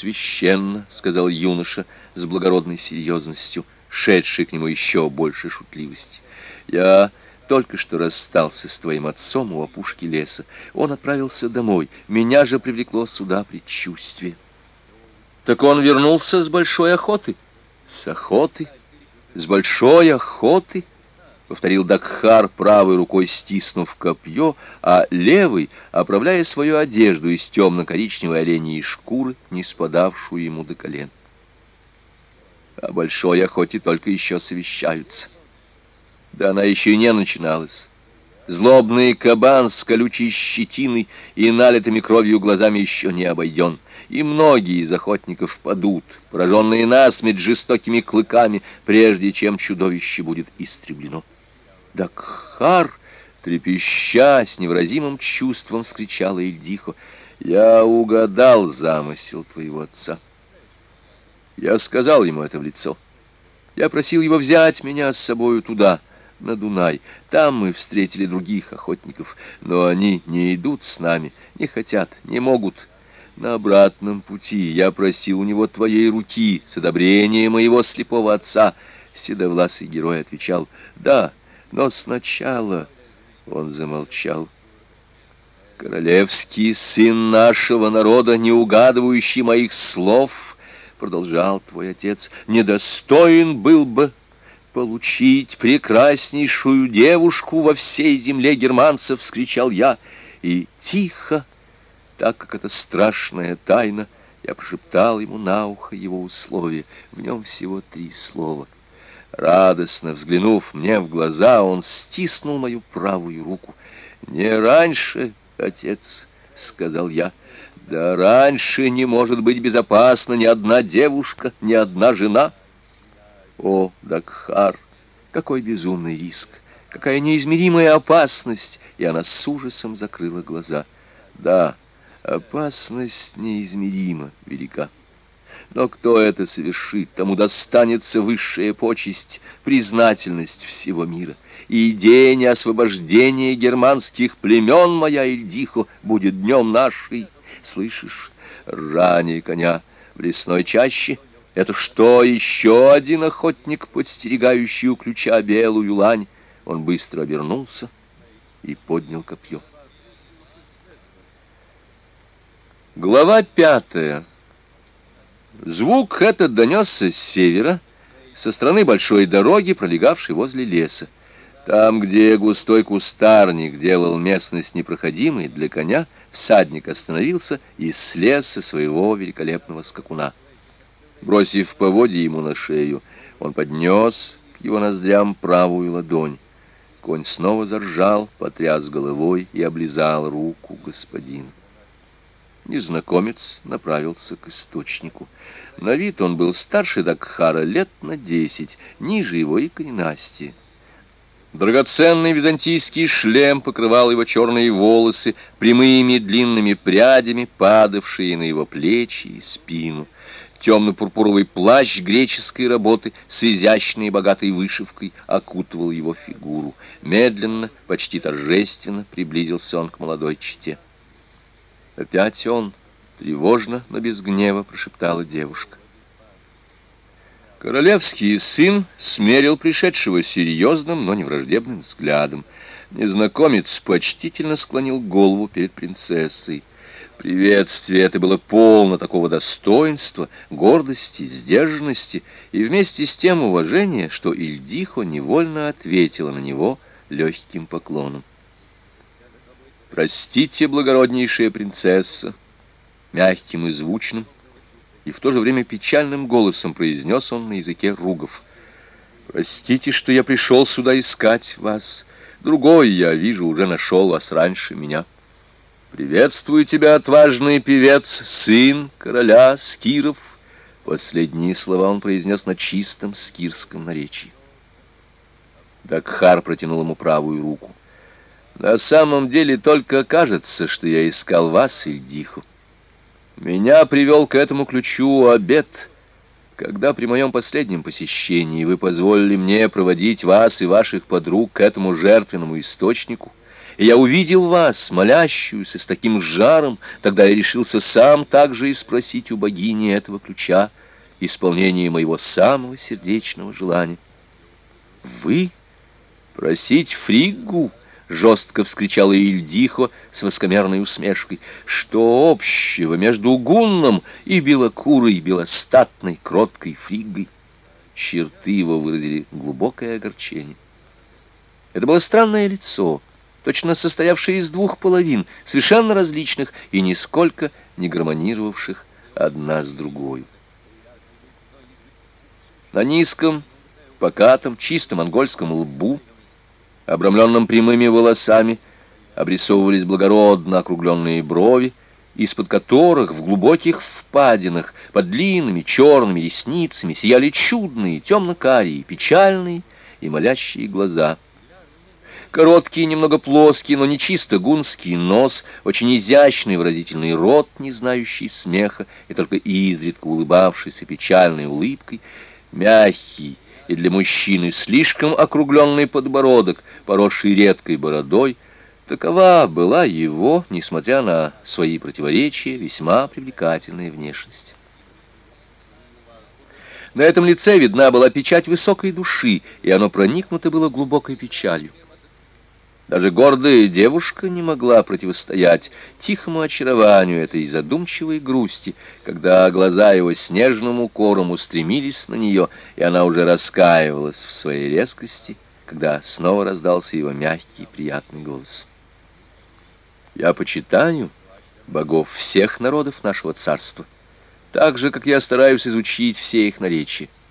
священно, — сказал юноша с благородной серьезностью, шедший к нему еще больше шутливости. Я только что расстался с твоим отцом у опушки леса. Он отправился домой. Меня же привлекло сюда предчувствие. Так он вернулся с большой охоты. С охоты? С большой охоты? Повторил Дакхар, правой рукой стиснув копье, а левой оправляя свою одежду из темно-коричневой оленьей шкуры, не спадавшую ему до колен. О большой охоте только еще совещаются. Да она еще и не начиналась. Злобный кабан с колючей щетиной и налитыми кровью глазами еще не обойден. И многие из охотников падут, пораженные насмерть жестокими клыками, прежде чем чудовище будет истреблено. «Дакхар!» — трепеща, с невыразимым чувством вскричала Ильдихо. «Я угадал замысел твоего отца. Я сказал ему это в лицо. Я просил его взять меня с собою туда, на Дунай. Там мы встретили других охотников, но они не идут с нами, не хотят, не могут. На обратном пути я просил у него твоей руки с одобрения моего слепого отца». Седовласый герой отвечал: «Да, но сначала...» Он замолчал. «Королевский сын нашего народа, не угадывающий моих слов, — продолжал твой отец, — недостоин был бы получить прекраснейшую девушку во всей земле германцев, — вскричал я, и тихо, так как это страшная тайна, я прошептал ему на ухо его условия. В нем всего 3 слова. Радостно взглянув мне в глаза, он стиснул мою правую руку. «Не раньше, отец, — сказал я, — да раньше не может быть безопасна ни одна девушка, ни одна жена». О, Дакхар, какой безумный риск, какая неизмеримая опасность! И она с ужасом закрыла глаза. Да, опасность неизмеримо велика. Но кто это совершит, тому достанется высшая почесть, признательность всего мира. И день освобождения германских племен, моя Ильдихо, будет днем нашей. Слышишь, ржание коня в лесной чаще? Это что, еще один охотник, подстерегающий у ключа белую лань? Он быстро обернулся и поднял копье. Глава 5. Звук этот донесся с севера, со стороны большой дороги, пролегавшей возле леса. Там, где густой кустарник делал местность непроходимой для коня, всадник остановился и слез со своего великолепного скакуна. Бросив поводья ему на шею, он поднес к его ноздрям правую ладонь. Конь снова заржал, потряс головой и облизал руку господина. Незнакомец направился к источнику. На вид он был старше Дакхара лет на 10, ниже его и коренастее. Драгоценный византийский шлем покрывал его черные волосы, прямыми длинными прядями, падавшие на его плечи и спину. Темно-пурпуровый плащ греческой работы с изящной и богатой вышивкой окутывал его фигуру. Медленно, почти торжественно приблизился он к молодой чете. «Опять он!» — тревожно, но без гнева прошептала девушка. Королевский сын смерил пришедшего серьезным, но не враждебным взглядом. Незнакомец почтительно склонил голову перед принцессой. Приветствие это было полно такого достоинства, гордости, сдержанности и вместе с тем уважения, что Ильдихо невольно ответила на него легким поклоном. «Простите, благороднейшая принцесса!» Мягким и звучным, и в то же время печальным голосом произнес он на языке ругов. «Простите, что я пришел сюда искать вас. Другой, я вижу, уже нашел вас раньше меня. Приветствую тебя, отважный певец, сын короля скиров». Последние слова он произнес на чистом скирском наречии. Дакхар протянул ему правую руку. «На самом деле только кажется, что я искал вас, Ильдихо. Меня привел к этому ключу обет, когда при моем последнем посещении вы позволили мне проводить вас и ваших подруг к этому жертвенному источнику, И я увидел вас, молящуюся с таким жаром, тогда я решился сам также и спросить у богини этого ключа исполнение моего самого сердечного желания. Вы? Просить Фриггу? Жестко вскричала Ильдихо с высокомерной усмешкой. Что общего между Гунном и белокурой, белостатной, кроткой Фриггой? Черты его выразили глубокое огорчение. Это было странное лицо, точно состоявшее из двух половин, совершенно различных и нисколько не гармонировавших одна с другой. На низком, покатом, чисто монгольском лбу, обрамленном прямыми волосами, обрисовывались благородно округленные брови, из-под которых в глубоких впадинах под длинными черными ресницами сияли чудные, темно-карие, печальные и молящие глаза. Короткий, немного плоский, но не чисто гунский нос, очень изящный выразительный рот, не знающий смеха и только изредка улыбавшийся печальной улыбкой, мягкий и для мужчины слишком округленный подбородок, поросший редкой бородой. Такова была его, несмотря на свои противоречия, весьма привлекательная внешность. На этом лице видна была печать высокой души, и оно проникнуто было глубокой печалью. Даже гордая девушка не могла противостоять тихому очарованию этой задумчивой грусти, когда глаза его снежным укором устремились на нее, и она уже раскаивалась в своей резкости, когда снова раздался его мягкий и приятный голос. «Я почитаю богов всех народов нашего царства, так же, как я стараюсь изучить все их наречия.